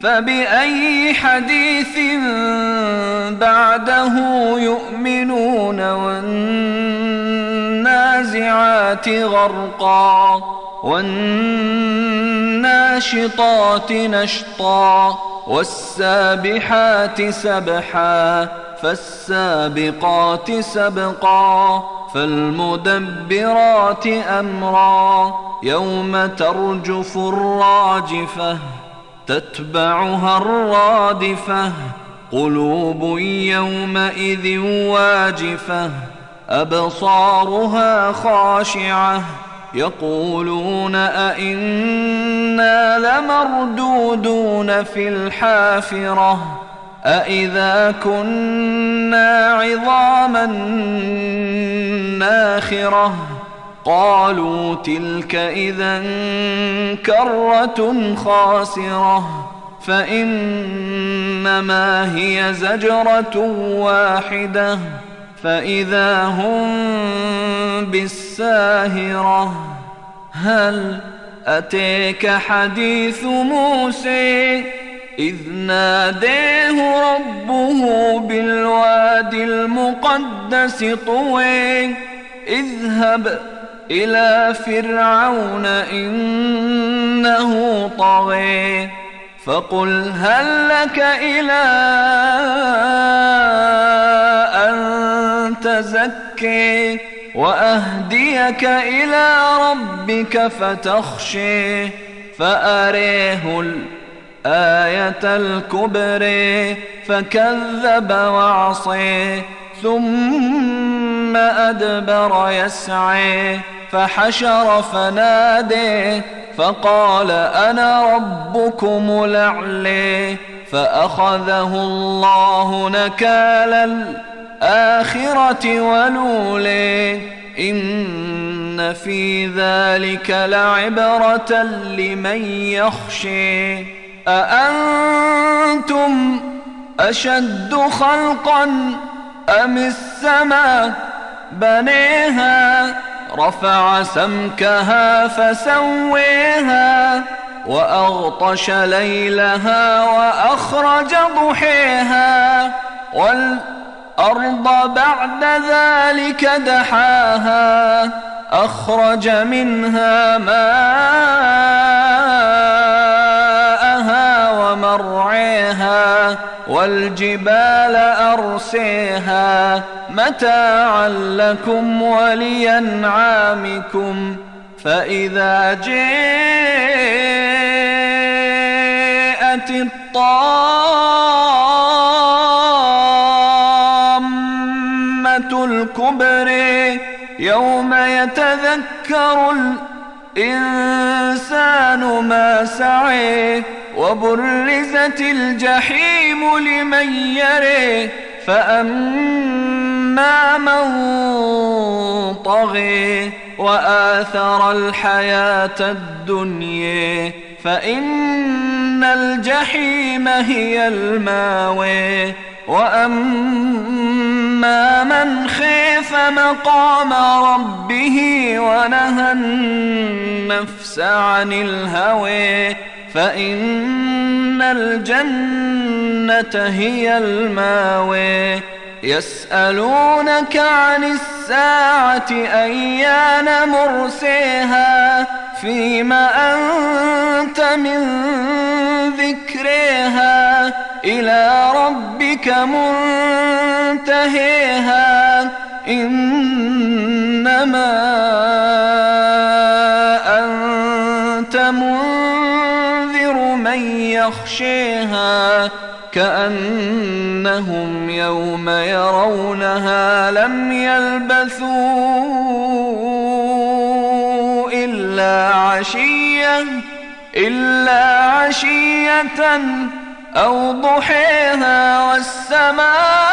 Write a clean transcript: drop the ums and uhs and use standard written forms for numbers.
فبأي حديث بعده يؤمنون والنازعات غرقا والناشطات نشطا والسابحات سبحا فالسابقات سبقا فالمدبرات أمرا يوم ترجف الراجفة تتبعها الرادفة قلوب يومئذ واجفة أبصارها خاشعة يقولون أئنا لمردودون في الحافرة أئذا كنا عظاما ناخرة قالوا تلك إذا كرة خاسرة فإنما هي زجرة واحدة فإذا هم بالساهرة هل أتيك حديث موسى إذ ناديه ربه بالواد المقدس طوى اذهب إلى فرعون إنه طغى فقل هل لك إلى أن تزكي وأهديك إلى ربك فتخشي فأريه الآية الكبرى فكذب وعصي ثم أدبر يسعي فحشر فنادي فقال أنا ربكم الأعلى فأخذه الله نكال الآخرة والأولى إن في ذلك لعبرة لمن يخشى أأنتم أشد خلقا أم السماء بنيها رفع سمكها فسويها وأغطش ليلها وأخرج ضحيها والأرض بعد ذلك دحاها أخرج منها ماءها ومرعيها والجبال أرسيها متاعا لكم ولأنعامكم فإذا جاءت الطامة الكبرى يوم يتذكر الإنسان ما سعى وبرزت الجحيم لمن يرى فأما من طغى وآثر الحياة الدنيا فإن الجحيم هي الماوى وأما من خاف مقام ربه ونهى النفس عن الهوى فإن الجنة هي الماوى يسألونك عن الساعة أيان مرسيها فيما أنت من ذكرها إلى ربك منتهيها إنما أنت منذر من يخشيها كأنهم يوم يرونها لم يلبثوا إلا عشية أو ضحيها والسماء